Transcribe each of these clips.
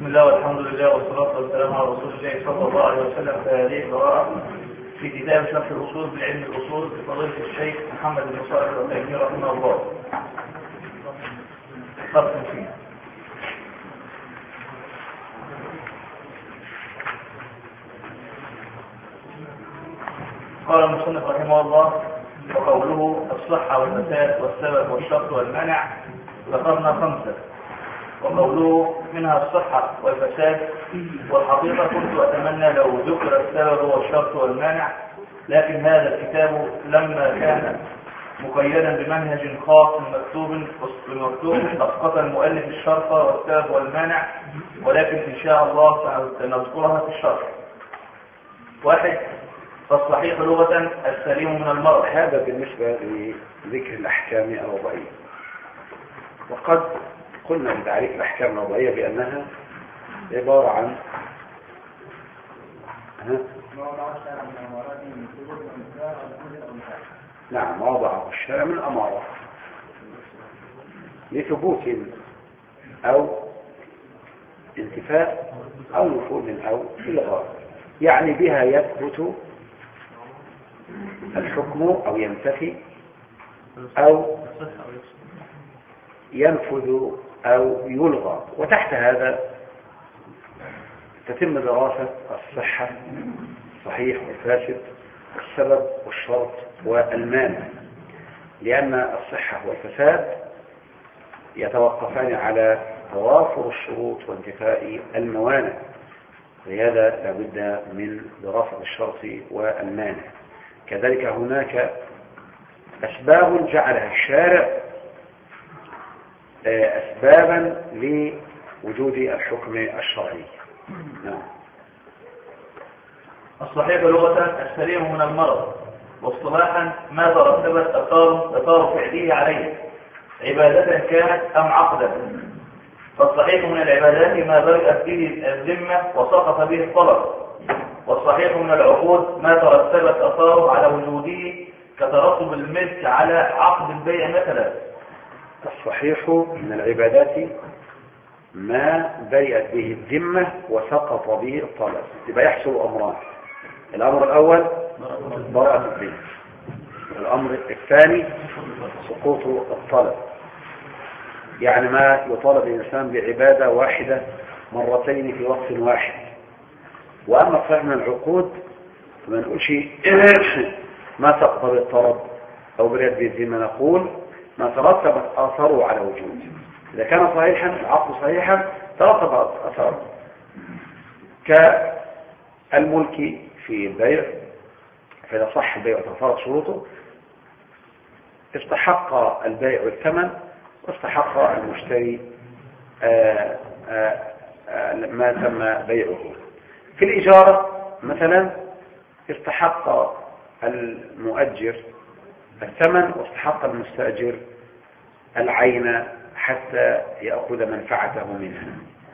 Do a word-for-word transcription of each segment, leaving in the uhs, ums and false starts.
بسم الله والحمد لله والصلاة والسلام على رسول الله صلى الله عليه وسلم. فهذه قراءة في كتاب شرح الأصول بالعلم الأصول لفضيلة الشيخ محمد بن صالح العثيمين رحمه الله. فصل فيه. قال المصنف رحمه الله: وقوله الصحة والفساد والسبب والشرط والمانع ذكرنا خمسة. وقوله منها الصحة والفساد، والحقيقة كنت أتمنى لو ذكر السبب والشرط والمانع، لكن هذا الكتاب لما كان مقيدا بمنهج خاص مكتوب مكتوب أسقط المؤلف الشرط والسبب والمانع، ولكن إن شاء الله سنذكرها في الشرح. واحد: فالصحيح لغة السليم من المرض. هذا بالنسبة لذكر الأحكام الوضعية. وقد قلنا بتعريف الأحكام الوضعية بأنها عبارة عن نعم وضعه الشارع من أمارة لثبوت أو انتفاء أو نفوذ أو إلغاء، يعني بها يثبت الحكم أو ينتفي أو ينفذ أو يلغى. وتحت هذا تتم دراسة الصحة، صحيح والفاسد، والسبب والشرط والمانع، لأن الصحة والفساد يتوقفان على توافر الشروط وانتفاء الموانع، لهذا لابد من دراسة الشرط والمانع. كذلك هناك أسباب جعلها الشارع أسبابا لوجود الحكم الشرعي. نعم. الصحيح لغة السليم من المرض، واصطلاحا ما ترتبت اثار فعله عليه عبادة كانت ام عقدا. فالصحيح من العبادات ما برئت به الذمة وسقط به الطلب، والصحيح من العقود ما ترتبت اثاره على وجوده كترتب الملك على عقد البيع مثلا. الصحيح من العبادات ما برئت به الذمة وسقط به الطلب. يبقى يحصل أمران: الأمر الأول براءة الذمة، الأمر الثاني سقوط الطلب. يعني ما يطالب الإنسان بعبادة واحدة مرتين في وقت واحد. وأما الصحيح من العقود فما نقولش ما سقط به الطلب أو برئت به الذمة، نقول ما ترتبت آثاره على وجوده. إذا كان صحيحا العقد صحيحا ترتب آثاره، كالملك في البيع، فإذا صح البيع وتفرق شروطه استحق البيع الثمن واستحق المشتري آآ آآ ما تم بيعه. في الإجارة مثلا استحق المؤجر الثمن واستحق المستأجر العين حتى يأخذ منفعته منها.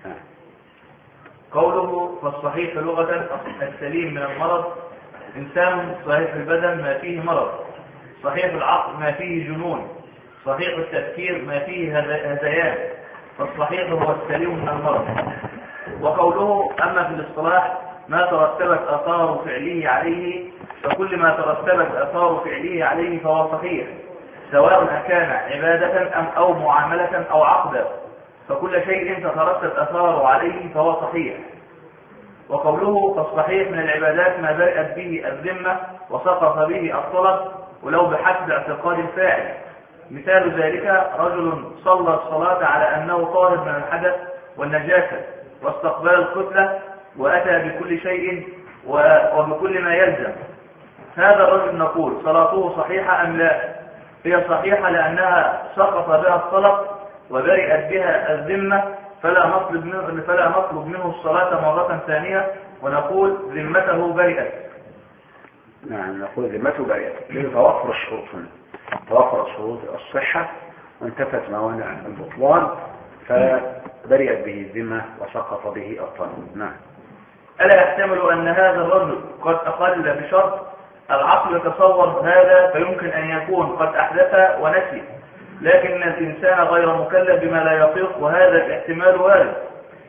قوله فالصحيح لغة السليم من المرض: إنسان صحيح البدن ما فيه مرض، صحيح العقل ما فيه جنون، صحيح التفكير ما فيه هذيان، فالصحيح هو السليم من المرض. وقوله أما في الاصطلاح ما ترتبت آثار فعله عليه، فكل ما ترتبت آثار فعله عليه فهو صحيح، سواء كان عبادة أم أو معاملة أو عقدا، فكل شيء تترتب آثاره عليه فهو صحيح. وقوله فالصحيح من العبادات ما برئت به الذمة وسقط به الطلب ولو بحسب اعتقاد الفاعل. مثال ذلك رجل صلى الصلاة على أنه طاهر من الحدث والنجاسة واستقبل القبلة وأتى بكل شيء وبكل ما يلزم، هذا الرجل نقول صلاته صحيحة أم لا؟ هي صحيحة لأنها سقط بها الطلب وبرئت بها الذمة، فلا نطلب منه, فلا نطلب منه الصلاة مرة ثانية، ونقول ذمته برئت. نعم، نقول ذمته برئت لتوفر الشروط هنا، توفر شروط الصحة وانتفت موانع البطلان فبرئت به الذمة وسقط به الطلب. نعم. ألا يحتمل أن هذا الرجل قد أقل بشرط؟ العقل يتصور هذا فيمكن أن يكون قد أحدث ونسي، لكن الإنسان غير مكلف بما لا يطيق، وهذا الاحتمال وارد.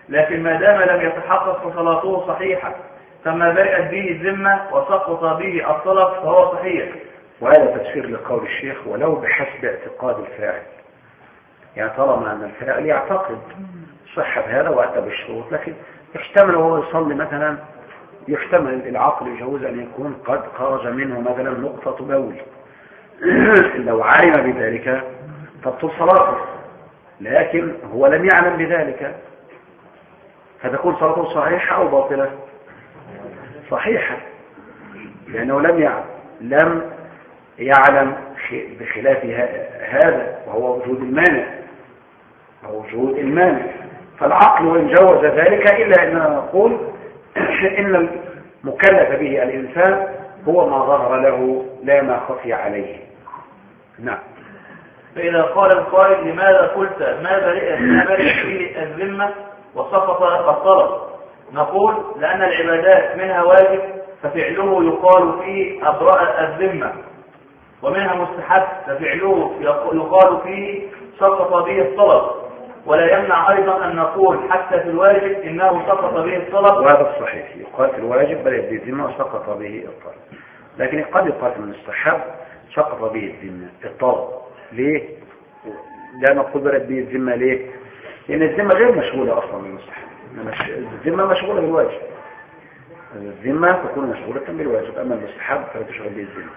لكن ما دام لم يتحقق فصلاته صحيحة، فما برئت به الذمة وسقط به الطلب فهو صحيح. وهذا تفسير لقول الشيخ ولو بحسب اعتقاد الفاعل، يعني طالما أن الفاعل يعتقد صحة هذا وأتى بالشروط، لكن يحتمل وهو يصلي مثلا، يحتمل العقل يجوز أن يكون قد خرج منه مثلا نقطة بول، لو علم بذلك تبطل صلاته، لكن هو لم يعلم بذلك، فتكون صلاته صحيحة أو باطلة؟ صحيحة، لأنه لم يعلم لم يعلم بخلاف هذا، وهو وجود المانع، وهو وجود المانع. فالعقل وإن جوز ذلك إلا أننا نقول إن المكلف به الإنسان هو ما ظهر له لا ما خفي عليه. نعم. فإذا قال القائل لماذا قلت ما برئت ما برئت به الذمة وسقط الطلب، نقول لأن العبادات منها واجب ففعله يقال فيه أبرأ الذمة، ومنها مستحب ففعله يقال فيه سقط به الطلب، ولا يمنع أيضا أن نقول حتى في الواجب إنه سقط به الطلب. وهذا الصحيح، يقال في الواجب برئت به الذمة وسقط به الطلب، لكن قد يقال في المستحب سقط به الذمة الطلب. ليه؟ لا نقول برئت به الذمة. ليه؟ لأن الذمة غير مشغولة أصلا بالمستحب، الذمة مشغولة بالواجب، الذمة تكون مشغولة بالواجب، أما المستحب فلا تشغل به الذمة.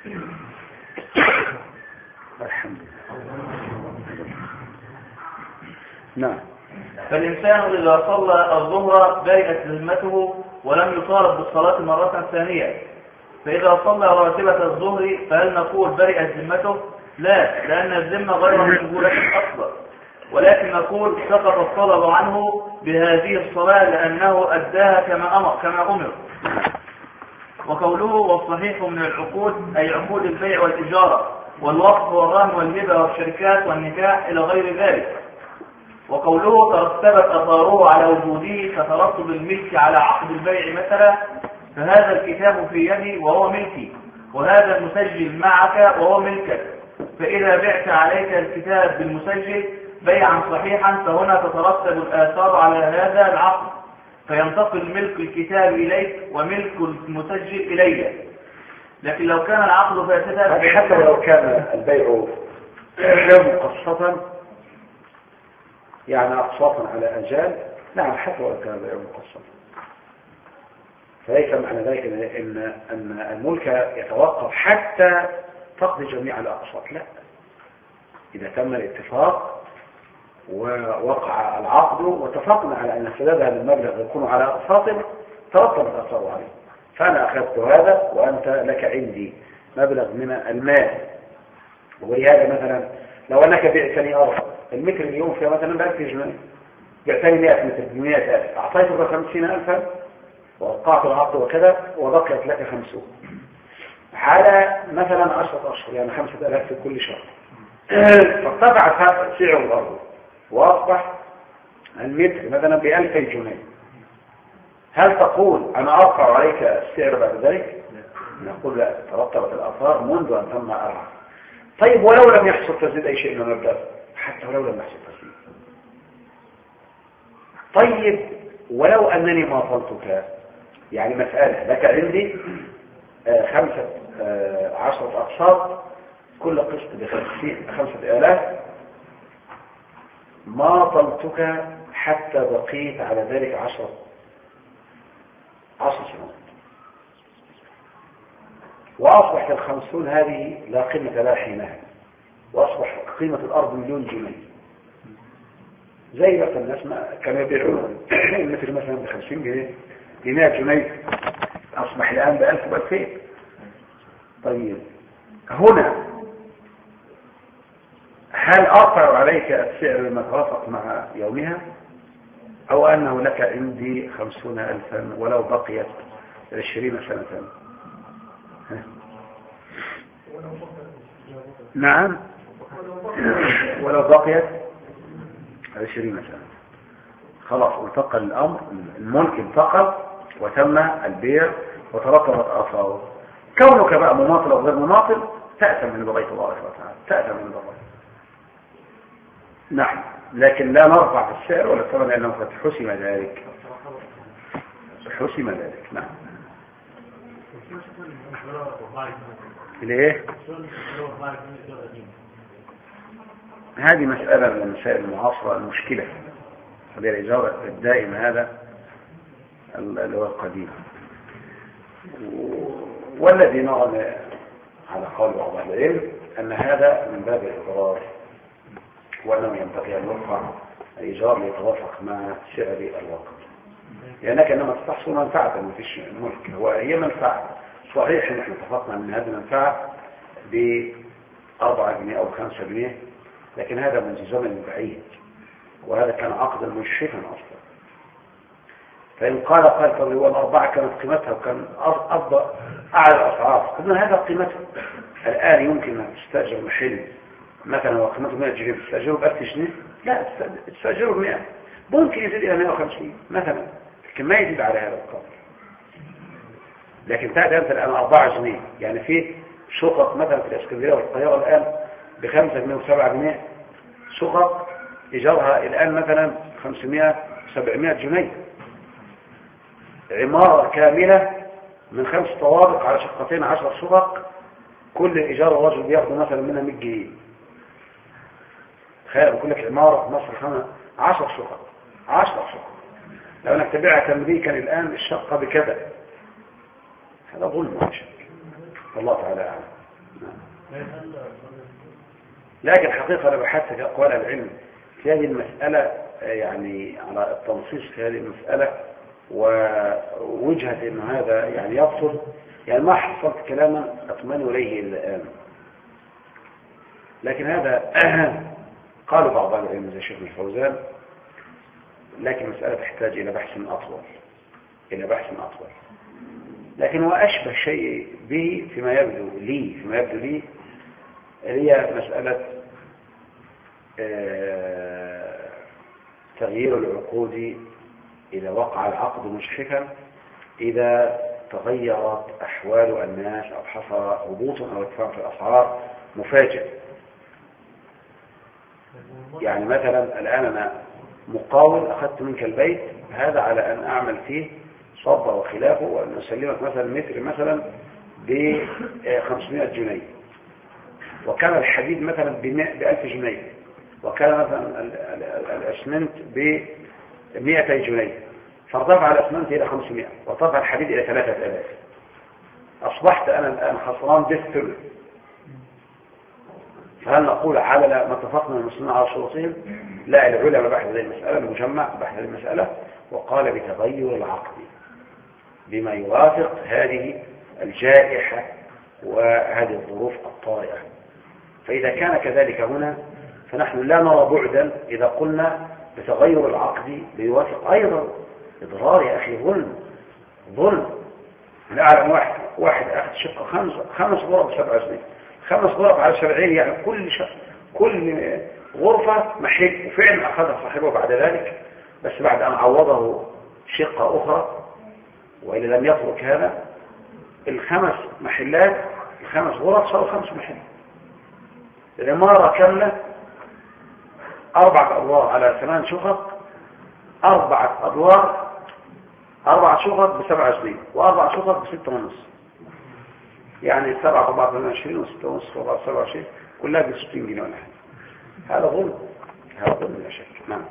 الحمد لله. نعم. فالإنسان إذا صلى الظهر برئت ذمته ولم يطالب بالصلاة مرة ثانية، فإذا صلى راتبة الظهر فهل نقول برئت ذمته؟ لا، لأن الذمة غير مشغولة أصلا، ولكن نقول سقط الطلب عنه بهذه الصلاة لأنه أداها كما أمر كما أمر. وقوله والصحيح من العقود أي عقود البيع والإجارة والوقف والرهن والهبة والشركات والنكاح إلى غير ذلك. وقوله ترتبت أثاره على وجوده كترتب الملك على عقد البيع مثلا، فهذا الكتاب في يدي وهو ملكي، وهذا المسجل معك وهو ملكك، فإذا بعت عليك الكتاب بالمسجل بيعا صحيحا فهنا تترتب الآثار على هذا العقد، فينتقل ملك الكتاب إليك وملك المسجل إلي. لكن لو كان العقد فاسدا حتى لو كان البيع مقسطا، يعني أقساطا على أجال، نعم حتى لو كان البيع مقسطا، فليس معنى ذلك إن أن الملك يتوقف حتى تقضي جميع الأقساط، لا. إذا تم الاتفاق ووقع العقد واتفقنا على أن سداد هذا المبلغ يكون على أقساط ترتب الأثار عليه، فأنا أخذت هذا وأنت لك عندي مبلغ من المال، ولهذا مثلا لو أنك بعتني أرض المتر اليوم فيها مثلا بألف جنيه، بعتني مئة متر بمئة ألف، أعطيتك خمسين ألفا ووقعت العقد وكذا وبقيت لك خمسون على مثلا عشرة أشهر، يعني خمسة ألاف في كل شهر، فارتفع سعر الأرض وأصبح المتر مثلا بألفي جنيه، هل تقول أنا أرفع عليك السعر بعد ذلك؟ نقول لا، ترتبت الآثار منذ أن تم العقد. طيب ولو لم يحصل تزيد أي شيء من المبلغ، حتى ولو لم يحصل تزيد، طيب ولو أنني ماطلتك، يعني مسألة لك عندي آه خمسة آه عشرة أقساط كل قسط بخمسة آلاف، ماطلتك حتى بقيت على ذلك عشر عشر سنوات، وأصبحت الخمسون هذه لا قيمة لها حينها، وأصبح قيمة الأرض مليون جنيه، زي مثلا الناس كانوا يبيعون المتر مثلا بخمسين جنيه بمئة جنيه، أصبح الآن بألف وألفين. طيب هنا هل أرفع عليك السعر لما توافق مع يومها، أو أنه لك عندي خمسون ألفا ولو بقيت عشرين سنة؟ نعم، ولو بقيت عشرين سنة، خلاص انتقل الأمر، الملك انتقل وتم البيع وترتبت آثاره. كونك بقى مماطل أو غير مماطل تأتم من بغيت الله سبحانه وتعالى، تأتم من بغيت. نعم. لكن لا نرفع في السعر ولا الثمن لأنه قد حسم ذلك. حسم ذلك. نعم. ليه؟ هذه مسألة من المسائل المعاصرة المشكلة، هذه الإجارة الدائمة، هذا اللي هو القديم. والذي نرى على قول بعض أهل العلم أن هذا من باب الإضرار، وأنه ينبغي أن يرفع الإيجار ليتوافق مع سعر الوقت، لأنك إنما تحصل منفعة ما فيش ملك، وهي منفعة صحيح. نحن اتفقنا أن هذه المنفعة بأربعة جنيه أو خمسة جنيه، لكن هذا من زمن بعيد، وهذا كان عقدا مشرفا أصلا. فإن قال قال طب هو الأربعة كانت قيمتها وكان أفضل أعلى الأسعار، قلنا هذا قيمتها. الآن يمكن أن تستأجر محل مثلا وقيمته مئة جنيه تستأجره بألف جنيه؟ لا، تستأجره بمئة، ممكن يزيد إلى مئة وخمسين مثلا، لكن ما يزيد على هذا القدر. لكن تأتي أنت الآن أربعة جنيه، يعني في شقق مثلا في الإسكندرية والقاهرة الآن بخمسة جنيه وسبعة جنيه، شقق إيجارها الآن مثلا خمسمائة سبعمائة جنيه، عمارة كاملة من خمس طوابق على شقتين عشر شقق، كل إيجار الرجل بياخده مثلا منها مئة جنيه. تخيل بقول لك عمارة في مصر خمس عشر شقق عشر شقق، لو انك تبيعها تمليكا الآن الشقة بكذا، هذا ظلم وشك، والله تعالى أعلم. لكن حقيقة أنا بحثت أقوال العلم في هذه المسألة، يعني على التنصيص في هذه المسألة، ووجهة أن هذا يعني يبطل، يعني ما حصلت كلاما أطمئن إليه الآن. لكن هذا قالوا بعض العلم زي شيخ الفوزان، لكن مسألة تحتاج إلى بحث أطول إلى بحث أطول لكن هو أشبه شيء به فيما يبدو لي فيما يبدو لي هي مسألة تغيير العقود إذا وقع العقد مشحفا، إذا تغيرت أحوال الناس أو حصل هبوط أو ارتفاع في الأسعار مفاجئ. يعني مثلا الآن أنا مقاول أخذت منك البيت هذا على أن أعمل فيه صبة وخلافه، وأن أسلمك مثلا متر مثلا ب خمسمائة جنيه، وكان الحديد مثلا بألف جنيه، وكان مثلا الأسمنت بمئتي جنيه، فارتفع الأسمنت إلى خمسمائة وارتفع الحديد إلى ثلاثة آلاف، أصبحت أنا الآن خسران بالثلث. فهل نقول على ما اتفقنا المسلمين على شروطهم؟ لا، العلماء بحث هذه المسألة، المجمع بحث هذه المسألة وقال بتغير العقد بما يوافق هذه الجائحة وهذه الظروف الطارئة. فإذا كان كذلك هنا فنحن لا نرى بعدا إذا قلنا بتغير العقد ليوافق أيضا إضرار يا أخي، ظلم ظلم. لا أعلم واحد واحد أخذ شقة خمس خمس غرف سبع سنين، خمس غرف على سبعين، يعني كل ش... كل غرفة محل، وفعلا أخذها صاحبه بعد ذلك، بس بعد أن عوضه شقة أخرى، وإذا لم يترك هذا الخمس محلات الخمس غرف صاروا خمس محلات. العمارة كاملة أربعة أدوار على ثمان شقق، أربعة أدوار أربعة شقق بسبعة جنيه، وأربعة شقق بستة ونص، يعني سبعة أربعة ثمان وعشرين وستة ونص وأربعة سبعة وعشرين، كلها بستين جنيه ولا حاجة. هذا ظلم، هذا ظلم لا شك. نعم.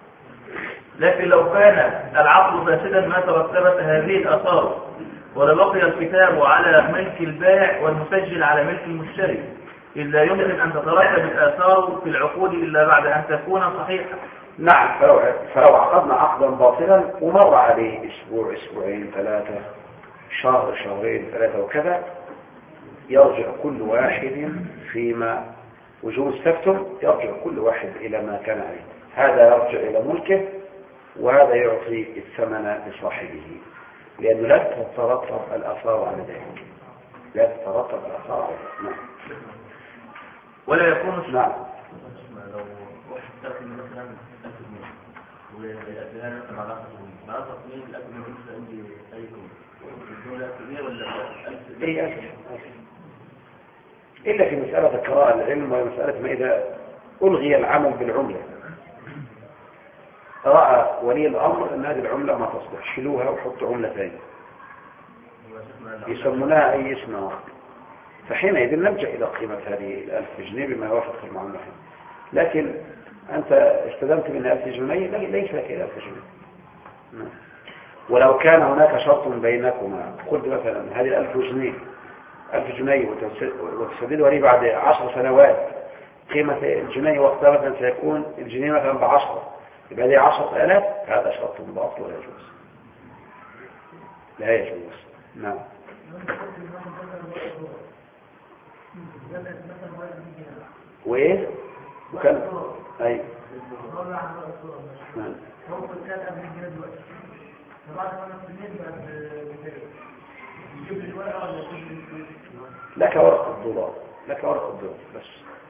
لكن لو كان العقد فاسدا ما ترتبت هذه الآثار، ولبقي الكتاب على ملك البائع والمسجل على ملك المشتري، إذ لا يمكن أن تترتب الآثار في العقود إلا بعد أن تكون صحيحة. نعم. فلو, فلو عقدنا عقدا باطلا ومر عليه أسبوع أسبوعين ثلاثة شهر شهرين ثلاثة وكذا، يرجع كل واحد فيما وجوه السفتم، يرجع كل واحد إلى ما كان عليه، هذا يرجع إلى ملكه وهذا يعطي الثمن لصاحبه، لأنه لا تترتب الآثار على ذلك، لا تترتب الآثار على ذلك. نعم. ولا يكون نعم. لو واحد تأكل مثلا ألف جنيه والأكلان مثلا على ألف مع تصميم الأكل من مثل عندي أي الدولة كبيرة ولا ألف؟ أي ألف إلا في مسألة القراءة العلم ومسألة ما إذا ألغي العمل بالعملة، رأى ولي الأمر أن هذه العملة ما تصلح، شيلوها وحطوا عملة ثانية يسمونها أي اسم آخر، فحينئذ نلجأ إلى قيمة هذه الألف جنيه بما يوافق المعاملة. لكن أنت استلمت من ألف جنيه ليس لك إلى ألف جنيه. ولو كان هناك شرط بينكما، قلت مثلا هذه الألف جنيه ألف جنيه وتسددها لي بعد عشر سنوات، قيمة الجنيه وقتها مثلا سيكون الجنيه مثلا بعشرة، يبقى دي عشرة آلاف، هذا شرط باطل ولا يجوز، لا يجوز. نعم. وإيه؟ وكان أي نعم. لك ورق الدولار، لك ورق الدولار بس.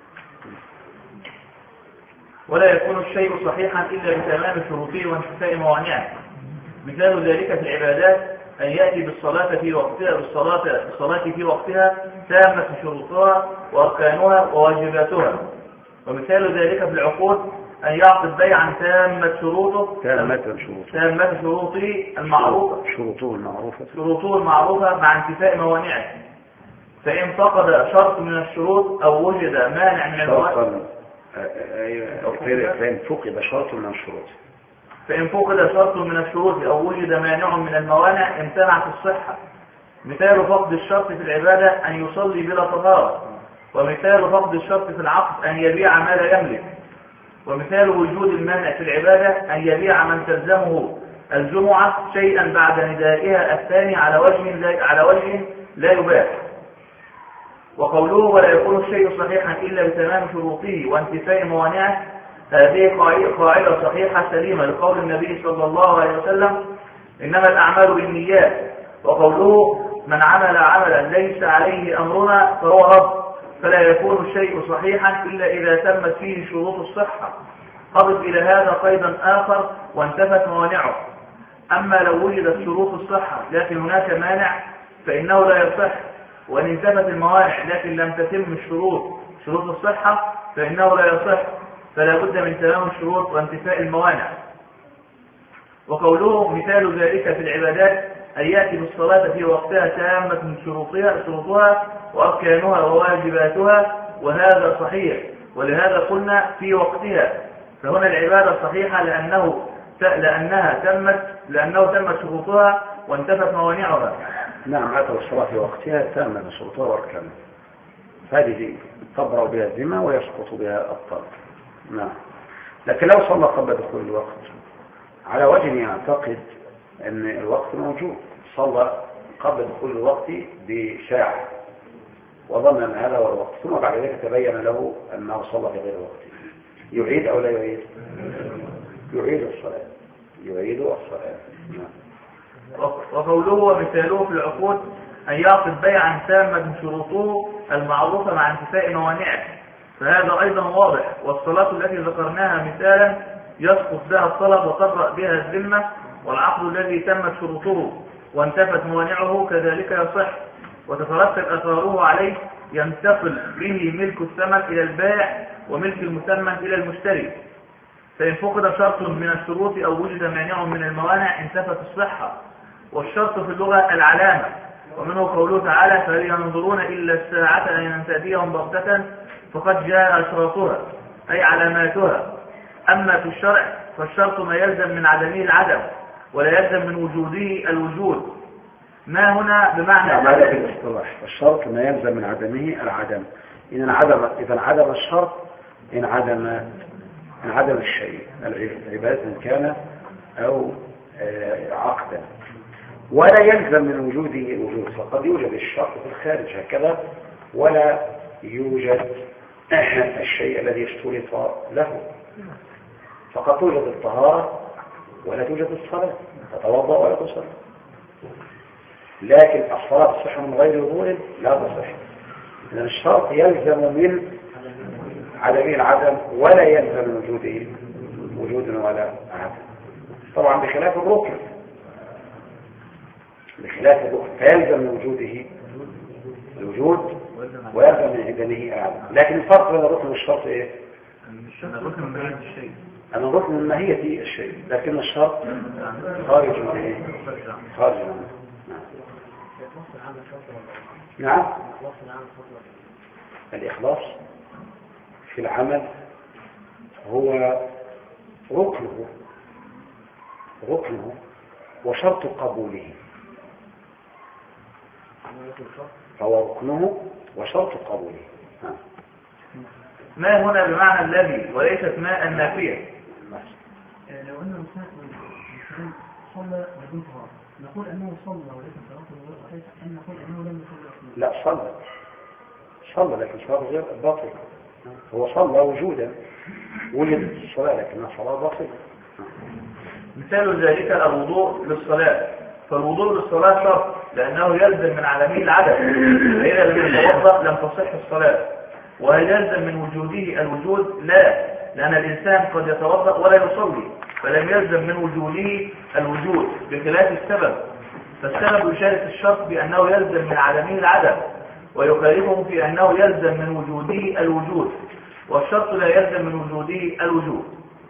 ولا يكون الشيء صحيحا إلا بتمام شروطه وانتفاء موانعه. مثال ذلك في العبادات أن يأتي بالصلاة في وقتها بالصلاة بالصلاة في وقتها تامة شروطها وأركانها وواجباتها. ومثال ذلك في العقود أن يعقد بيعا تامة شروطه تامة شروطه تامة شروطه المعروفة شروطه المعروفة شروطه المعروفة مع انتفاء موانعه. فإن فقد شرط من الشروط أو وجد مانع من الموانع فإن فقد شرط من الشروط فإن فقد شرط من الشروط أو وجد مانع من الموانع امتنعت الصحة. مثال فقد الشرط في العبادة أن يصلي بلا طهارة، ومثال فقد الشرط في العقد أن يبيع ما لا يملك، ومثال وجود المانع في العبادة أن يبيع من تلزمه الجمعة شيئا بعد ندائها الثاني على وجه لا, على وجه لا يباح. وقوله ولا يكون الشيء صحيحا إلا بتمام شروطه وانتفاء موانعه، هذه قاعدة صحيحة سليمة لقول النبي صلى الله عليه وسلم إنما الأعمال بالنيات. وقوله من عمل عملا ليس عليه أمرنا فهو رد، فلا يكون الشيء صحيحا إلا إذا تمت فيه شروط الصحة. أضف إلى هذا قيدا آخر وانتفت موانعه. أما لو وجدت شروط الصحة لكن هناك مانع فإنه لا يصح، وإن انتفت الموانع لكن لم تتم الشروط شروط الصحة فإنه لا يصح، فلا بد من تمام الشروط وانتفاء الموانع. وقوله مثال ذلك في العبادات أن يأتي بالصلاة في وقتها تامة من شروطها, شروطها وأركانها وواجباتها، وهذا صحيح. ولهذا قلنا في وقتها، فهنا العبادة صحيحة لأنه لأنها تمت لأنه تمت شروطها وانتفت موانعها. نعم، أتى الصلاة في وقتها تامة من شروطها وأركانها، هذه تبرأ بها الذمة ويسقط بها الطلب. نعم. لكن لو صلى قبل دخول الوقت على وجه يعتقد أن الوقت موجود، صلى قبل دخول الوقت بساعة وظن أن هذا هو الوقت، ثم بعد ذلك تبين له أنه صلى في غير وقته، يعيد أو لا يعيد؟ يعيد الصلاة يعيد الصلاة. نعم. وقوله ومثاله في العقود أن يعقد بيعا تاما من شروطه المعروفة مع انتفاء موانعه، فهذا أيضا واضح. والصلاة التي ذكرناها مثالا يسقط بها الطلب وتبرأ بها الذمة، والعقد الذي تمت شروطه وانتفت موانعه كذلك يصح، وتترتب أثاره عليه، ينتقل به ملك الثمن إلى البائع وملك المثمن إلى المشتري. فإن فقد شرط من الشروط أو وجد مانع من الموانع انتفت الصحة. والشرط في اللغة العلامة، ومنه قوله تعالى فهل ينظرون إلا الساعة أن تأتيهم بغتة فقد جاء أشراطها أي علاماتها. أما في الشرع فالشرط ما يلزم من عدمه العدم ولا يلزم من وجوده الوجود. ما هنا بمعنى هذا في الاصطلاح، الشرط ما يلزم من عدمه العدم. إن انعدم إذا انعدم الشرط انعدم انعدم الشيء، العبادة إن كان أو عقدا، ولا يلزم من وجوده الوجود. فقد يوجد الشرط في الخارج هكذا ولا يوجد الشيء الذي اشترط له. فقد توجد الطهارة ولا توجد الصلاة، تتوضأ ولا تصلي، لكن الصلاة تصح من غير وضوء لا تصح. إذن الشرط يلزم من عدمه العدم ولا يلزم من وجوده وجود ولا عدم، طبعا بخلاف الركن بخلاف الركن فيلزم من وجوده الوجود ويلزم من عدمه العدم. لكن الفرق بين الركن والشرط ايه؟ أنا الركن من ماهية الشيء، لكن الشرط خارج من إيه؟ خارج منه. نعم. نعم. الإخلاص في العمل هو ركنه ركنه وشرط قبوله. هو ركنه وشرط قبوله. ما هنا بمعنى الذي وليست ما النافية. لو أنه مساء صلى بدون طهارة نقول أنه صلى وليس صلاته وليس أن نقول أنه لم يصلي. لا، صلى صلى لكن صلاته غير باطل. هو صلى وجودا وجدت الصلاة لكنها صلاة باطلة. مثال ذلك الوضوء للصلاة، فالوضوء للصلاة شرط لأنه يلزم من عدمه العدم، فإذا لم يتوضأ لم تصح الصلاة. وهل يلزم من وجوده الوجود؟ لا، لأن الإنسان قد يتوضأ ولا يصلي، فلم يلزم من وجوده الوجود بخلاف السبب. فالسبب يشارك الشرط بأنه يلزم من عدمه العدم، ويخالفه في أنه يلزم من وجوده الوجود، والشرط لا يلزم من وجوده الوجود.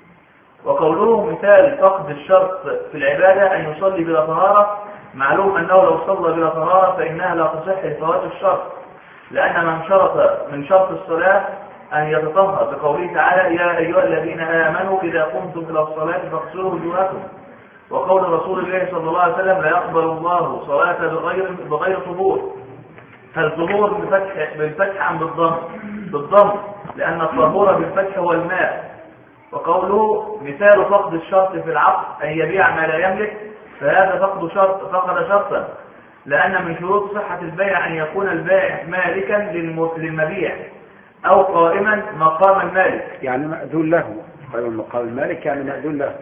وقوله مثال فقد الشرط في العبادة أن يصلي بلا طهارة، معلوم أنه لو صلى بلا طهارة فإنها لا تصح لفوات الشرط، لأن من شرط من شرط الصلاة أن يتطهر بقوله تعالى يا أيها الذين آمنوا إذا قمتم إلى الصلاة فاغسلوا وجوهكم. وقول رسول الله صلى الله عليه وسلم لا يقبل الله صلاة بغير بغير طهور. هل طهور بالفتح بالفتح أم بالضم؟ بالضم، لأن الطهور بالفتح هو الماء. وقوله مثال فقد الشرط في العقد أن يبيع ما لا يملك، فهذا فقد شرط فقد شرطا، لأن من شروط صحة البيع أن يكون البائع مالكا للمبيع أو قائما مقام المالك، يعني مأذون له. قائما مقام المالك يعني مأذون له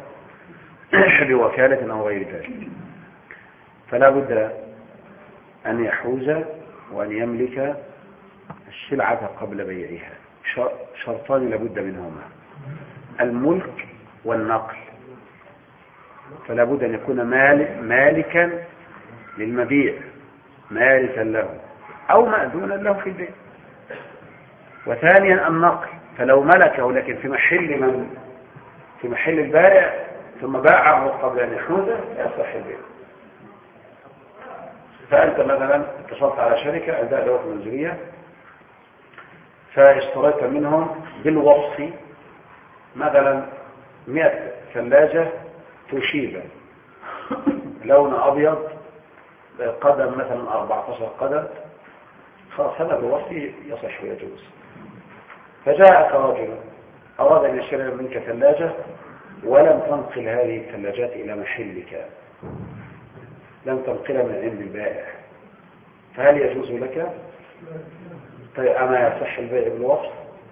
بوكالة أو غير ذلك. فلا بد أن يحوز وأن يملك السلعة قبل بيعها. شرطان لابد منهما، الملك والنقل. فلا بد أن يكون مالك مالكا للمبيع، مالكا له أو مأذونا له في البيع. وثانيا النقل، فلو ملكه لكن في محل من في محل البائع ثم باعه قبل أن يحوزه يصح البيع. فأنت مثلا اتصلت على شركة أداء أدوات منزلية، فاشتريت منهم بالوصف مثلا مئة ثلاجة توشيبا لون أبيض قدم مثلا أربعة عشر قدم، خلاص هذا بالوصف يصح ويجوز. فجاءك رجل أراد أن يشتري منك ثلاجة ولم تنقل هذه الثلاجات إلى محلك، لم تنقلها من عند البائع، فهل يجوز لك؟ طيب أما يصح البيع بالوصف؟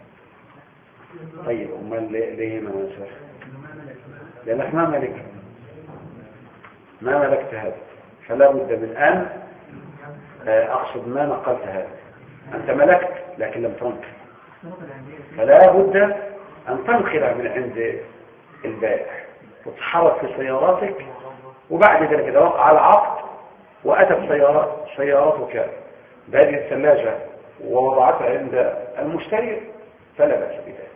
طيب أمال ليه ما يصح؟ لأنك ما ملك ما ملكت هذا، فلا بد من أن أقصد ما نقلت هذا. أنت ملكت لكن لم تنقل، فلا بد أن تنقل من عند البائع وتتحرك في سياراتك، وبعد ذلك إذا وقع العقد وأتت سيارة سيارتك بهذه الثلاجة ووضعتها عند المشتري فلا بأس بذلك.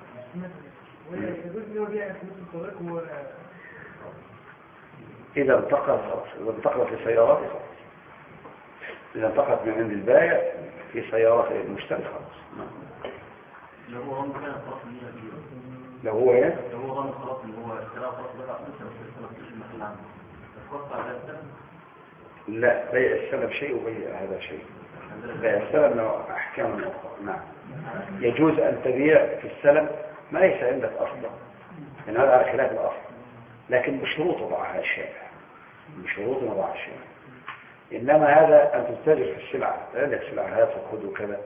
إذا انتقلت خلاص، وانتقلت في سيارات خلاص، إذا انتقلت من عند البائع في سيارات المشتري خلاص. لو هو غنى خلاص لو هو ايه؟ لو هو غنى خلاص اللي هو اشتراه خلاص بقى لسه ما فيش المحل عنده الخطة على السلم. لا، بيع السلم شيء وبيع هذا شيء. بيع السلم له أحكام أخرى. نعم، يجوز أن تبيع في السلم ما ليس عندك أصلا، لأن هذا على خلاف الأصل، لكن بشروط وضعها الشارع، بشروط وضعها الشارع. إنما هذا أن تتاجر في السلعة، عندك سلعة هات وخذ وكذا،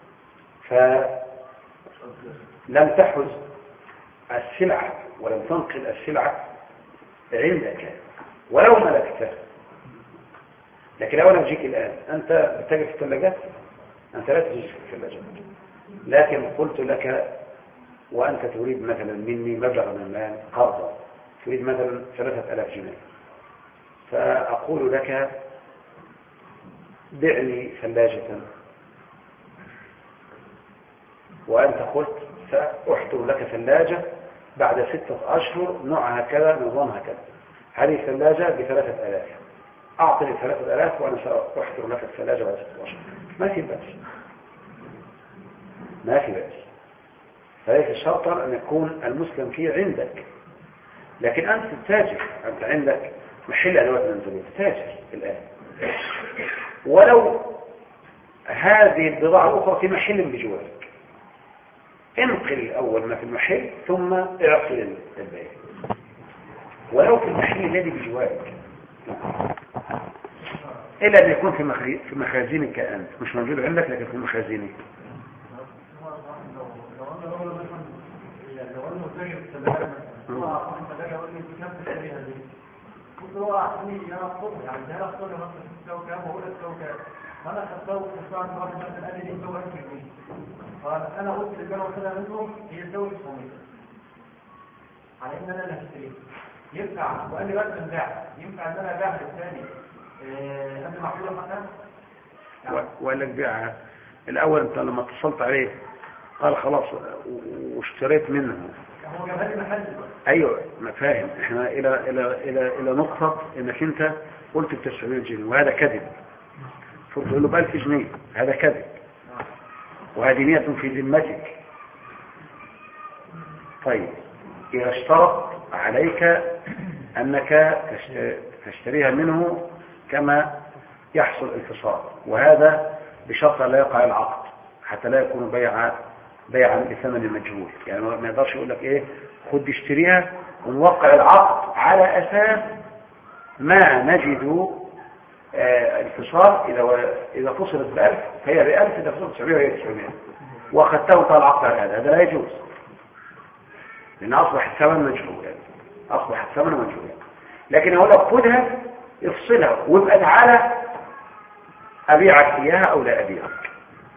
فلم تحوز السلعة ولم تنقل السلعة عندك ولو ملكتها. لكن أولا نجيك الآن أنت بتتاجر في الثلاجات، أنت لا تجيك في الثلاجات، لكن قلت لك وأنت تريد مثلا مني مبلغ من المال قرضا، تريد مثلا ثلاثة آلاف جنيه، فأقول لك بع لي ثلاجة، وأنت قلت سأحضر لك ثلاجة بعد ستة أشهر نوعها كذا نظامها كذا، هذه الثلاجة بثلاثة آلاف، أعطني ثلاثة آلاف وأنا سأحضر لك الثلاجة بعد ستة أشهر. ما في بأس، ما في بأس. فليس شرطا أن يكون المسلم فيه عندك، لكن أنت تتاجر، أنت عندك محل أدوات منزلية تتاجر الآن، ولو هذه البضاعة الأخرى في محل بجوارك، انقل أول ما في المحل ثم اعقل البيع، ولو في المحل الذي بجوارك، إلا أن يكون في مخازنك أنت، مش موجود عندك لكن في مخازنك. لو انه زي الثلاجه هو عشان الثلاجه يقول لي كام تشتريها دي، قلت له عشان انا اخطبها، يعني ده اخطبها مثلا تساوي كام واقول لك تساوي كام، فانا خدتها وخدتها عند واحد مثلا قال لي دي تساوي ألف جنيه، فانا قلت اللي انا واخدها منهم هي تساوي تسعمية على ان انا اللي هشتريها، ينفع وقال لي بس نبيعها، ينفع ان انا ابيعها للثاني قبل ما احولها مكان؟ وقال لك بيعها الاول، انت لما اتصلت عليه قال خلاص واشتريت منه، هو جابها لي محل. ايوه ما فاهم، احنا الى الى الى الى نقطه انك انت قلت ب تسعمية جنيه وهذا كذب، فتقول له ب ألف جنيه، هذا كذب وهذه نية في ذمتك. طيب اذا اشترط عليك انك تشتريها منه كما يحصل انفصال، وهذا بشرط لا يقع العقد حتى لا يكون بيعا بيعا بثمن مجهول، يعني ما يقدرش يقول لك ايه خد اشتريها ونوقع العقد على اساس ما نجد آه الفصال، اذا اذا فصلت بألف فهي بألف، اذا فصلت تسعمية وهي تسعمية، واخدته وطال العقد على هذا، هذا لا يجوز، لان اصبح الثمن مجهول، يعني اصبح الثمن مجهول. لكن اقول لك خدها افصلها وابقى تعالى ابيعك اياها او لا ابيعك،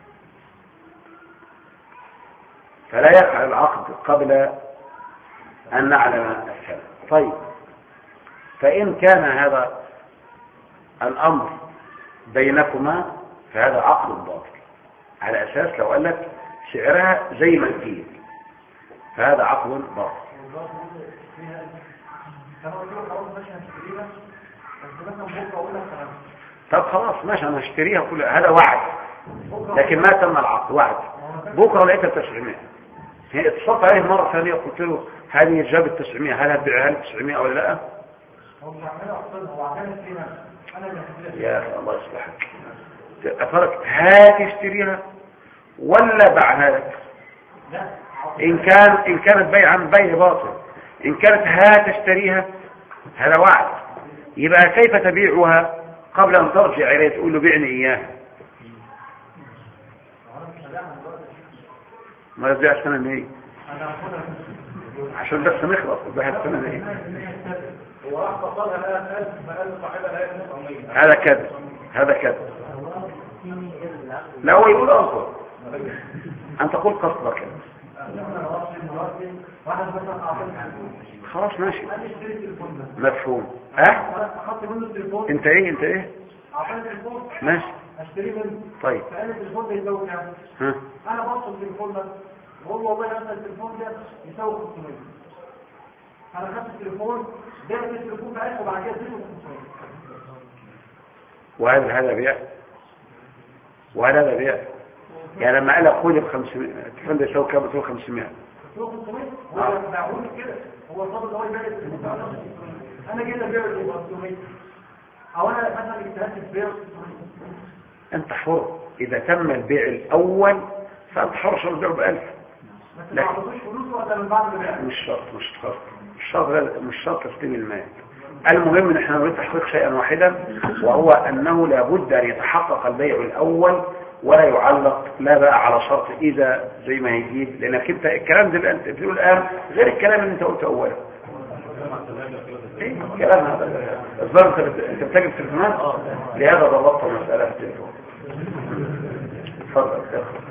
فلا يقع العقد قبل أن نعلم الثمن. طيب فإن كان هذا الأمر بينكما فهذا عقد باطل، على أساس لو قال لك سعرها زي ما قلت فهذا عقد باطل. طب خلاص ماشي انا هشتريها كلها، هذا وعد، لكن ما تم العقد، وعد بكره لقيتها تسعمية، هي اتصلت عليه مرة ثانية قلت له هذه جابت تسعمية، هل هتبيعها لي تسعمية ولا لا؟ هو مش عمال اقصدها، هو عمال يشتريها، انا اللي هشتريها. يا اخي الله يصلحك، افرق هات اشتريها ولا باعها لك؟ لا ان كان ان كانت بيعا بيع باطل، ان كانت هات اشتريها هذا وعد، يبقى كيف تبيعها قبل ان ترجع اليه تقول له بيعني اياها؟ ما تبيع السنة ايه؟ عشان بس نخلص بها السنة ايه؟ هو راح فصلها لها ألف فقال صاحبها لا يمنع. هذا كذب، هذا كذب. لا هو يقول اصبر، انت تقول قصدك خلاص ماشي مفهوم. ها انت ايه انت ايه ماشي اشتري منه. طيب فانا التليفون ده يساوي كام؟ ها انا بوصل التليفون ده بقول له والله مثلا التليفون ده يساوي خمسمية، انا خدت التليفون بعت التليفون ب ألف وبعد كده اديته خمسمية، وهذا هذا بيع وهذا هذا بيع، يعني لما قال لك خذ ب خمسمية التليفون ده يساوي كام؟ يساوي خمسمية، يساوي خمسمية هو باعوا لي كده، هو فاضل هو يبيع التليفون ب انا جيت ابيعه ب خمسمية، او انا مثلا اجتهدت في بيعه انت حر، اذا تم البيع الاول فانت حر شرط بيعه بألف، بس ما عطوش فلوس ولا من بعد البيع. مش شرط مش شرط مش شرط مش شرط تسليم المال. المهم ان احنا نريد تحقيق شيئا واحدا، وهو انه لابد ان يتحقق البيع الاول ولا يعلق لا بقى على شرط اذا زي ما هيجيب، لانك انت الكلام ده اللي انت بتقول الان غير الكلام اللي انت قلته اولا. ايه الكلام هذا الظاهر انت بتجيب تليفونات، لهذا ضبطت المساله في التليفون. اتفضل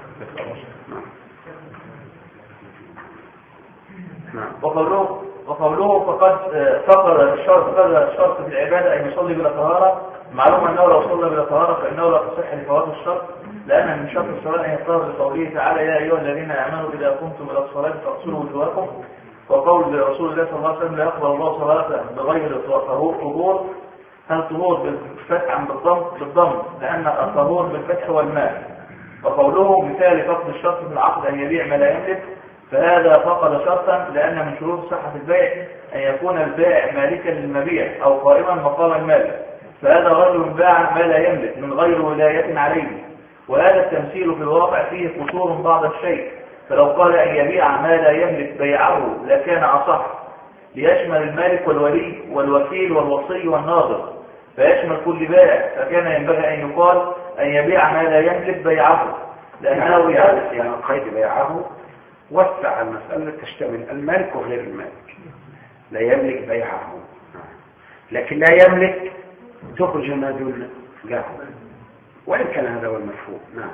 وقوله وقوله فقد فقد الشرط فقد الشرط في العبادة أن يصلي بلا طهارة، معلوم أنه لو صلى بلا طهارة فإنه لا تصح لفوات الشرط، لأن من شرط الصلاة أن يطهر لقوله تعالى يا أيها الذين آمنوا إذا قمتم إلى الصلاة فاغسلوا وجوهكم، وقول رسول الله صلى الله عليه وسلم لا يقبل الله صلاة بغير طهور. هل طهور بالفتح عن بالضم؟ بالضم، لأن الطهور بالفتح هو الماء. وقوله مثال فقد الشرط في العقد أن يبيع ما لا يملك، فهذا فقد شرطا، لأن من شروط صحة البيع أن يكون البائع مالكا للمبيع أو قائما مقام المالك، فهذا رجل باع ما لا يملك من غير ولاية عليه. وهذا التمثيل في الواقع فيه قصور بعض الشيء، فلو قال أن يبيع ما لا يملك بيعه لكان أصح، ليشمل المالك والولي والوكيل والوصي والناظر، فيشمل كل بائع، فكان ينبغي أن يقال أن يبيع ما لا يملك بيعه، لأنه يعني يعني قيد بيعه وسع المسألة تشتمل المالك وغير المالك. لا يملك بيعه، لكن لا يملك تخرج ما دون له، وإن كان هذا هو المفهوم. نعم.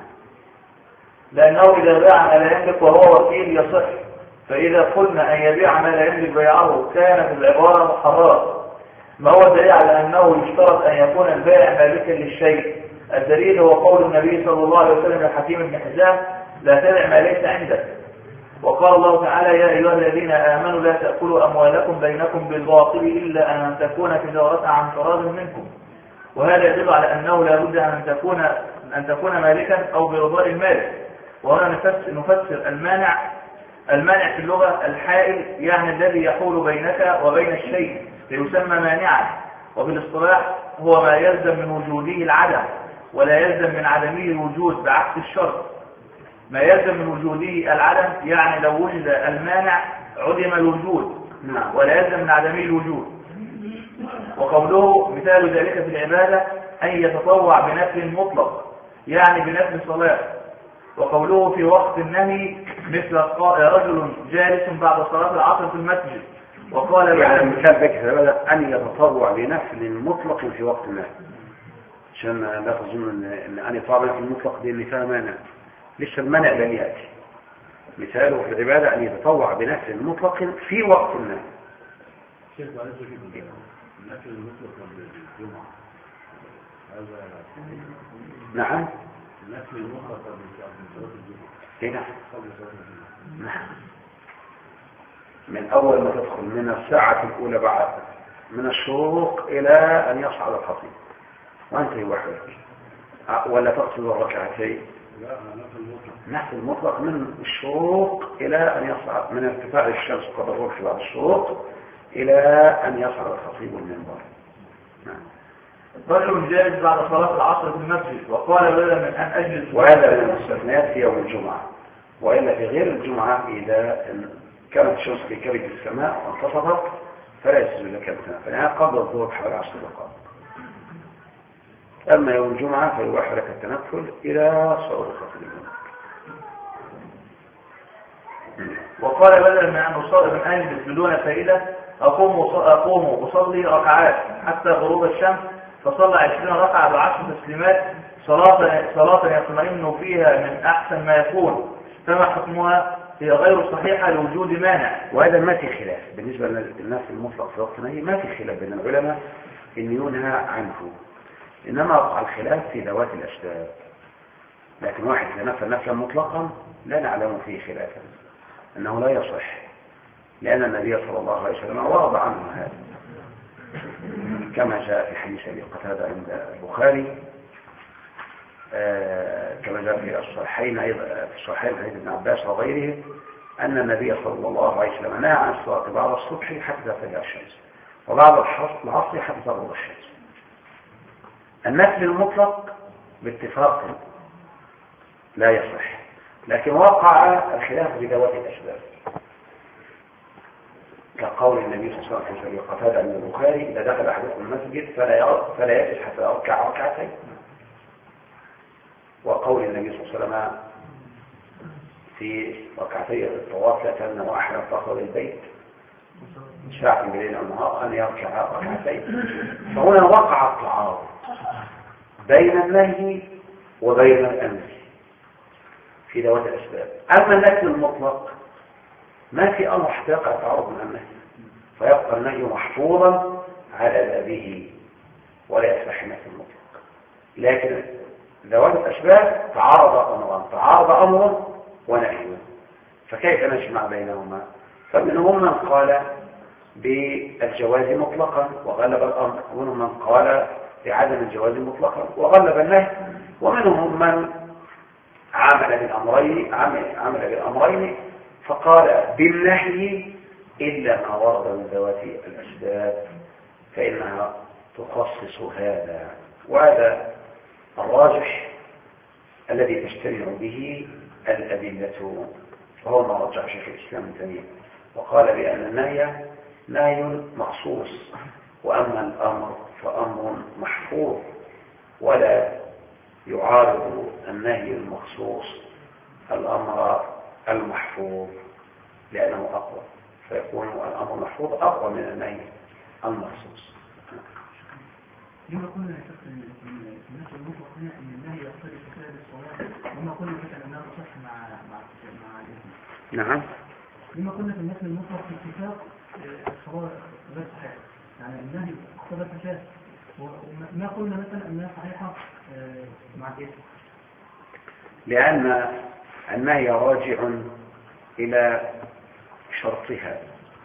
لأنه إذا باع ما لا يملك وهو وكيل يصح، فإذا قلنا أن يبيع ما لا يملك بيعه كانت العبارة محررة. ما هو الدليل على أنه يشترط أن يكون البائع مالكا للشيء؟ الدليل هو قول النبي صلى الله عليه وسلم لحكيم بن حزام لا تبع ما ليس عندك. وقال الله تعالى يا أيها الذين آمنوا لا تأكلوا أموالكم بينكم بالباطل إلا أن تكون تجارة عن تراض منكم. وهذا يدل على أنه لا بد أن تكون أن تكون مالكا أو برضاء المالك. وهنا نفسر, نفسر المانع المانع في اللغة الحائل، يعني الذي يحول بينك وبين الشيء فيسمى مانعا. وبالاصطلاح هو ما يلزم من وجوده العدم ولا يلزم من عدمه الوجود، بعكس الشرط. ما يلزم من وجوده العدم يعني لو وجد المانع عدم الوجود، ولا يلزم من عدمه الوجود. وقوله مثال ذلك في العبادة أن يتطوع بنفل مطلق، يعني بنفل صلاة. وقوله في وقت النهي مثل رجل جالس بعد صلاة العصر في المسجد وقال يعني المثال ذلك في العبادة أن يتطوع بنفل مطلق في وقت النهي، عشان لا تظن أن أن يطوع بنفل مطلق دي اللي فيها مانع، لسه المانع لم يأتي. مثاله في العبادة أن يتطوع بنفل مطلق في وقت النهي. نعم. هنا نعم. من أول ما تدخل من الساعة الأولى بعد من الشروق إلى أن يصعد الخطيب وأنت وحدك، ولا تقصد الركعتين؟ نفس المطلق من الشروق إلى أن يصعد، من ارتفاع الشمس قبل الركع بعد الشروق إلى أن يصعد الخطيب المنبر. نعم. رجل جالس بعد صلاة العصر في المسجد وقال بدلا من أن أجلس، وهذا من المستثنيات في يوم الجمعة، وإلا في غير الجمعة إذا كانت الشمس في كبد السماء وانتصفت فلا يجوز لك التنفل، فلها قبل الظهر حوالي عشر دقائق. أما يوم الجمعة فيباح لك التنفل إلى صعود الخطيب. وقال بدلا من أن أصلي من أجلس بدون فائدة أقوم أقوم أصلي ركعات حتى غروب الشمس، فصلى عشرين ركعة بعشر تسليمات صلاة صلاة يطمئن فيها من أحسن ما يكون، فما حكمها؟ هي غير صحيحة لوجود مانع. وهذا ما في خلاف بالنسبة للناس المطلق في وقت النهي، ما في خلاف بين العلماء إن ينهى عنه، إنما وقع الخلاف في ذوات الأسباب. لكن واحد إذا نفى نفلا مطلقا لا نعلم فيه خلافا أنه لا يصح، لأن النبي صلى الله عليه وسلم وضع عنه هذا كما جاء في حديث أبي قتادة عند البخاري، آه كما جاء في الصحيحين أيضا في الصحيحين حديث ابن عباس وغيره أن النبي صلى الله عليه وسلم نهى عن الصلاة بعد الصبح حتى تطلع الشمس وبعد العصر حتى تغرب الشمس. النفل المطلق باتفاق لا يصح، لكن وقع الخلاف بذوات الأسباب كقول النبي صلى الله عليه وسلم قتادة عند البخاري إذا دخل أحدكم المسجد فلا فلا يجلس حتى يركع ركعتين، وقول النبي صلى الله عليه وسلم في ركعتي الطواف لا تمنع أحدا فخر البيت ساعة بالليل أو النهار أن يركع ركعتين. فهنا وقع التعارض بين النهي وبين الأمر في ذوات الأسباب. أما النهي المطلق ما في أمر حتى يقع تعارض من النهي، فيبقى النهي محفوظا على بابه ولا يصح النهي المطلق. لكن ذوات الأسباب تعارض أمران، تعارض أمر ونهي، فكيف نجمع بينهما؟ فمنهم من قال بالجواز مطلقا وغلب الأمر، ومنهم من قال بعدم الجواز مطلقا وغلب النهي، ومنهم من عمل بالأمرين عمل, عمل بالأمرين فقال بالنهي إلا ما ورد من ذوات الأسباب فإنها تخصص هذا. وهذا الراجح الذي تجتمع به الأدلة، وهو ما رجع شيخ الإسلام ابن تيمية وقال بأن النهي نهي مخصوص، وأما الأمر فأمر محفوظ ولا يعارض النهي المخصوص الأمر المحفوظ لأنه أقوى، فيكون الأمر المحفوظ أقوى من النهي المخصوص. لما قلنا الناس المطلق هنا ان النهي يقتضي فساد الصلاه، وما قلنا مثلا انها تصح مع مع مع الاثم. نعم. لما قلنا في النهي المطلق في اتفاق الصلاه غير صحيحه، يعني النهي اقتضى الفساد، وما قلنا مثلا انها صحيحه مع الاثم. لأن النهي راجع إلى شرطها،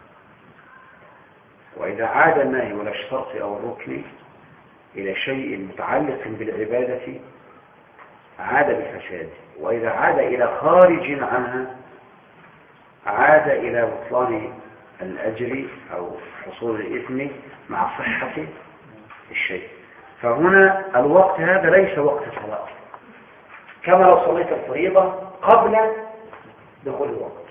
وإذا عاد النهي إلى الشرط أو الركن إلى شيء متعلق بالعبادة عاد بفساد، وإذا عاد إلى خارج عنها عاد إلى بطلان الأجر أو حصول الإثم مع صحة الشيء. فهنا الوقت هذا ليس وقت صلاة، كما لو صليت الفريضة قبل دخول الوقت،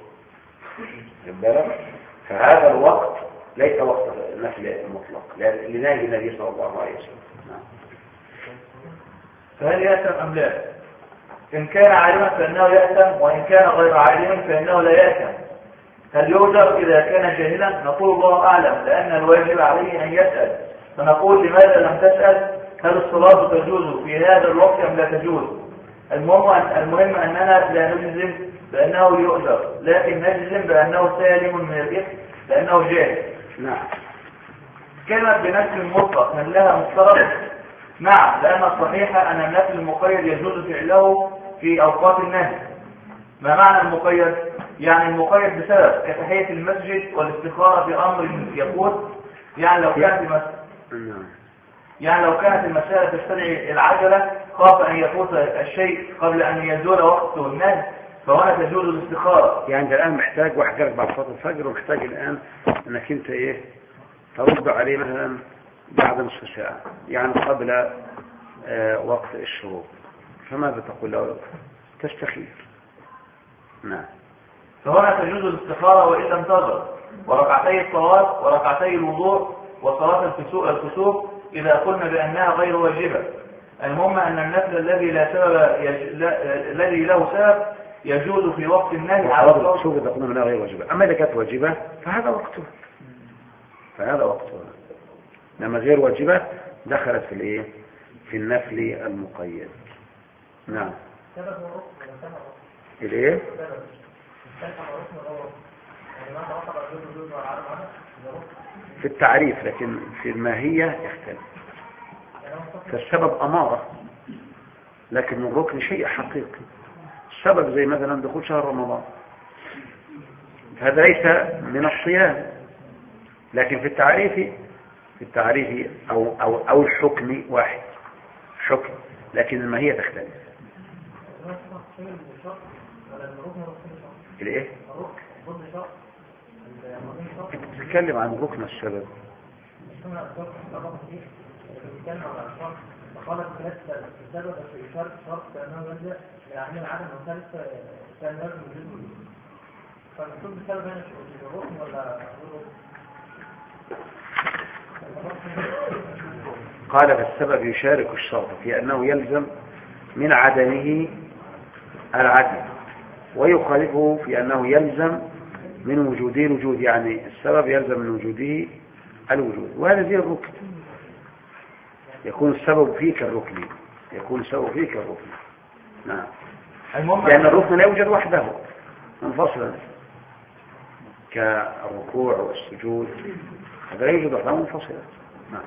فهذا الوقت ليس وقت نفل مطلق لنهي النبي صلى الله عليه وسلم. فهل يأثم أم لا؟ إن كان عالما فإنه يأثم، وإن كان غير عالم فإنه لا يأثم. هل يؤجر إذا كان جاهلا؟ نقول الله أعلم، لأن الواجب عليه أن يسأل، فنقول لماذا لم تسأل؟ هل الصلاة تجوز في هذا الوقت أم لا تجوز؟ المهم, المهم أننا لا نجزم بأنه يؤجر، لكن نجزم بأنه سالم من الإثم لأنه جاهل. نعم. كلمة بنفل المطلق هل لها مفترض؟ نعم، لأن الصحيح أن النفل المقيد يجوز فعله في أوقات النهي. ما معنى المقيد؟ يعني المقيد بسبب كتحية المسجد والاستخارة في أمر يقول، يعني لو كانت المسألة يعني لو كانت المسألة تستدعي العجلة، خاف أن يفوت الشيء قبل أن يزول وقت النهي، فهنا تجوز الاستخارة. يعني أنت الآن محتاج واحد جالك بعد صلاة الفجر، ومحتاج الآن أنك أنت إيه ترد عليه مثلا بعد نصف ساعة، يعني قبل آه وقت الشروق، فماذا تقول له؟ تستخير. نعم. فهنا تجوز الاستخارة وإن لم تظهر، وركعتي الصلاة وركعتي الوضوء وصلاة الكسوف إذا قلنا بأنها غير واجبة. المهم أن النفل الذي لا سبب يج... لا... الذي له سبب يجوز في وقت النهي على الكسوف إذا قلنا بأنها غير واجبة. أما إذا كانت واجبة فهذا وقته فهذا وقته لما غير واجبة دخلت في الإيه؟ في النفل المقيد. نعم. الإيه؟ في التعريف، لكن في الماهية يختلف. فالسبب أمارة، لكن الركن شيء حقيقي. السبب زي مثلا دخول شهر رمضان، هذا ليس من الصيام، لكن في التعريف في التعريف أو, أو, أو الحكم واحد حكم، لكن الماهية تختلف. الايه؟ انت بتتكلم عن ركن السبب. فقالت ثلاثة السبب في إشارة شرط كأنه يرجع لأعمال عدم وثالث كان لازم يجب. فالمفروض السبب هنا الركن ولا قال فالسبب يشارك الشرط في أنه يلزم من عدمه العدم، ويخالفه في أنه يلزم من وجوده الوجود، يعني السبب يلزم من وجوده الوجود، وهذا زي الركن. يكون السبب فيك الركن يكون السبب فيك الركن. نعم. لأن الركن لا يوجد وحده منفصلا كالركوع والسجود، هذا لا يوجد وحده منفصلا. نعم.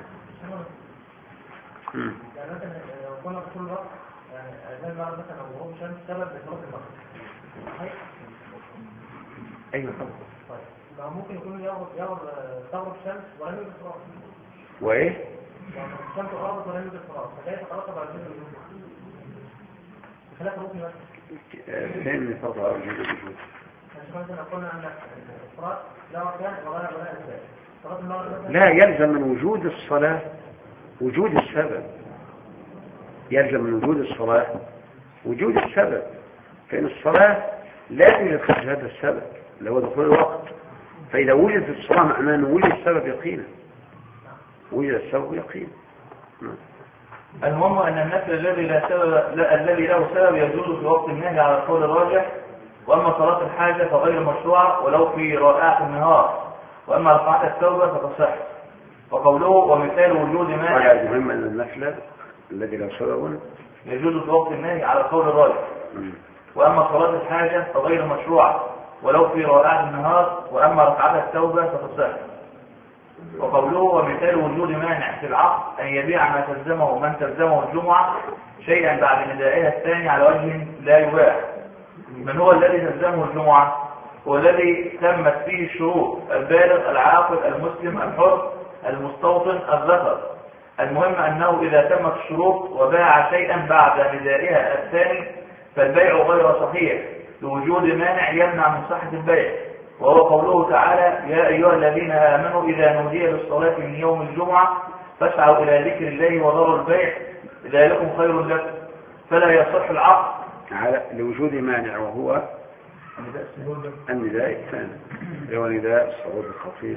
يعني مثلا لو كنا كل وقت يعني زي ما مثلا لو هو مش السبب للوقت الوقت. ايوه طبعا. طيب ممكن يكون يغرب يغرب تغرب الشمس ولم يوجد فراغ. وايه؟ يعني الشمس غربت ولم يوجد فراغ، فكيف تترتب على الجزء الوجود؟ بخلاف الركن بس. فين فرض على الوجود الوجود؟ يعني مثلا قلنا ان الفراغ لا مكان ولا ولا اسباب. صلاة المغرب لا يلزم من وجود الصلاة وجود السبب. يلزم من وجود الصلاة وجود السبب، فإن الصلاة لا يوجد خارج هذا السبب اللي هو دخول الوقت. فإذا وجدت الصلاة معناه أنه وجد السبب يقينا، وجد السبب يقينا. المهم أن النفل الذي لا سبب لا الذي له سبب يجوز في وقت النهي على القول الراجح، وأما صلاة الحاجة فغير مشروعة ولو في رائعة النهار، وأما رفعة التوبة فتصح. وقوله ومثال وجود مانع. المهم أن النفل الذي له سبب يجوز في وقت النهي على القول الراجح، وأما صلاة الحاجة فغير مشروعة ولو في رائعة النهار، وأما رفعة التوبة فتصح. وقوله ومثال وجود مانع في العقد أن يبيع ما تلزمه من تلزمه الجمعة شيئا بعد ندائها الثاني على وجه لا يباح. من هو الذي تلزمه الجمعة؟ هو الذي تمت فيه الشروط: البالغ، العاقل، المسلم، الحر، المستوطن، الذكر. المهم أنه إذا تمت الشروط وباع شيئا بعد ندائها الثاني فالبيع غير صحيح لوجود مانع يمنع من صحة البيع، وهو قوله تعالى: يا أيها الذين آمنوا إذا نودي للصلاة من يوم الجمعة فاسعوا إلى ذكر الله وذروا البيع ذلكم خير لكم. فلا يصح العقد على لوجود مانع، وهو النداء الثاني، هو نداء الصعود الخفيف.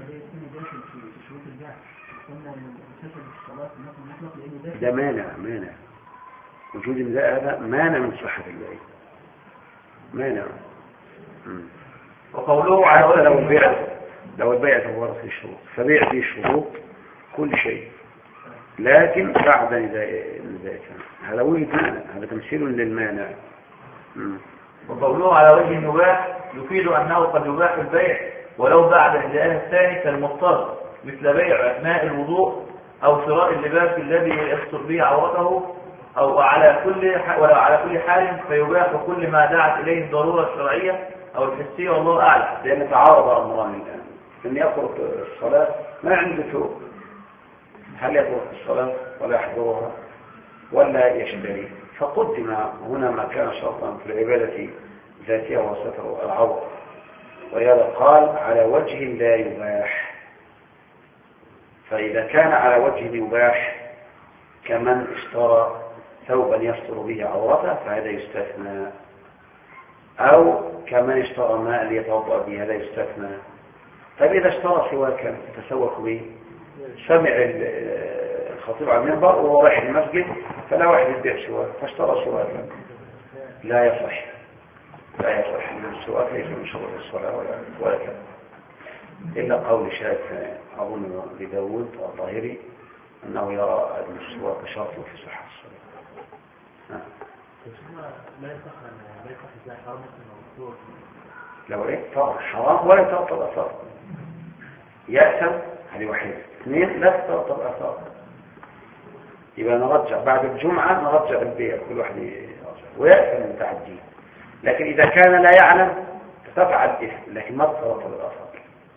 ده مانع مانع وجود النداء هذا مانع من صحة البيع، مانع. وقوله حتى لو البيع لو البيع تورط في الشروط، فبيع فيه الشروط كل شيء، لكن بعد نداء النداء هذا وجد مانع، هذا تمثيل للمانع. وقوله على وجه المباح يفيد أنه قد يباح البيع ولو بعد ندائها الثاني كالمضطر، مثل بيع أثناء الوضوء أو شراء اللباس الذي يستر به عورته، أو على كل ولا على كل حال فيباح كل ما دعت إليه الضرورة الشرعية أو الحسية، والله أعلم. لأن تعارض أمران الآن، أن يترك الصلاة ما عنده شوق، هل يترك الصلاة ولا يحضرها ولا يشتري؟ فقدم هنا ما كان شرطا في العبادة ذاتها وستر العورة، ولهذا قال على وجه لا يباح. فإذا كان على وجه يباح كمن اشترى ثوبا يستر به عورته فهذا يستثنى، أو كمن اشترى ماء ليتوضأ به هذا يستثنى. طيب إذا اشترى سواكا يتسوق به، سمع الخطيب على المنبر وهو رايح المسجد فلا واحد يبيع سواك فاشترى سواكا، لا يصح لا يصح من السواك ليس من شروط الصلاة ولا ولا كذا، إلا قول شاذ أظن لداود الظاهري أنه يرى أن السواك شرط في صحة الصلاة. لا يصح لا يصح ازاي حرام الموضوع لو ايه طبعا حرام ولا يترتب اثار، يأثم هذه واحدة. اثنين لا تترتب اثار، يبقى نرجع بعد الجمعة نرجع البيع كل واحد يرجع ويأثم المتعدين. لكن إذا كان لا يعلم تفعل إثم لكن ما تترتب الاثار.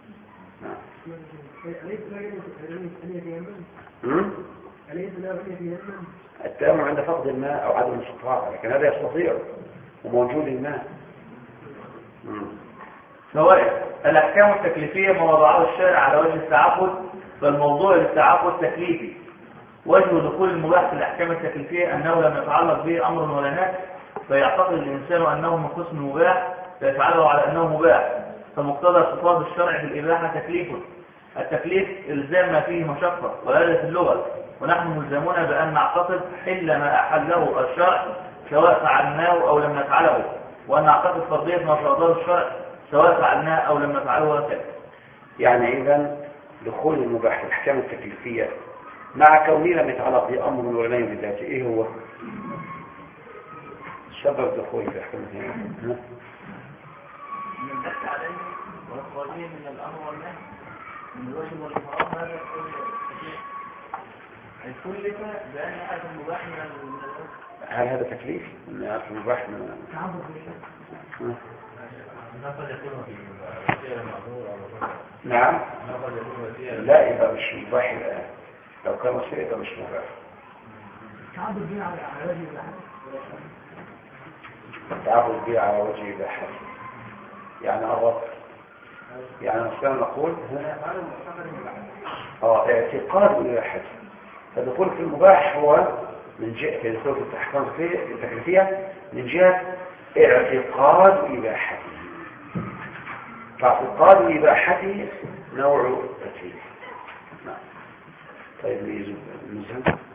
التيمم عند فقد الماء أو عدم الاستطاعة، لكن هذا يستطيع وموجود الماء. فوائد: الأحكام التكليفية ما وضعه الشارع على وجه التعبد، فالموضوع للتعبد تكليفي. وجه دخول المباح في الأحكام التكليفية أنه لم يتعلق به أمر ولا نهي، فيعتقد الإنسان أنه من قسم مباح فيفعله على أنه مباح، فمقتضى خطاب الشرع بالإباحة تكليف. التكليف إلزام ما فيه مشقة، وهذا في اللغة، ونحن ملزمون بأن نعتقد حل ما أحله الشرع سواء فعلناه أو لم نفعله، وأن نعتقد فرضية ما فرضه الشرع سواء فعلناه أو لم نفعله وكذا. يعني إذن دخول المباح في الأحكام التكليفية مع كونه لم يتعلق بأمر ولا نهي بذاته، إيه هو سبب دخول في الأحكام التكليفية؟ من البحث عليه والخارجين من الأمر والنهي من الواجب والحرام، هذا الكلف بأن هذا المباح من الواجب. هل هذا تكليف؟ أن هذا المباح من قد يكون في وسيلة معذور أو نعم قد يكون وسيلة لا يبقى مش مباح الآن، لو كان وسيلة يبقى مش مباح. تعبد بيه على على وجه الأحد. تعبد به على وجه الإباحة يعني الرب، يعني مثلا نقول اه اعتقاد الإباحة، فدخول في المباح هو من جهة في دخول في الأحكام التكليفية من جهة اعتقاد إباحته، فاعتقاد إباحته نوع تكليف. طيب نزل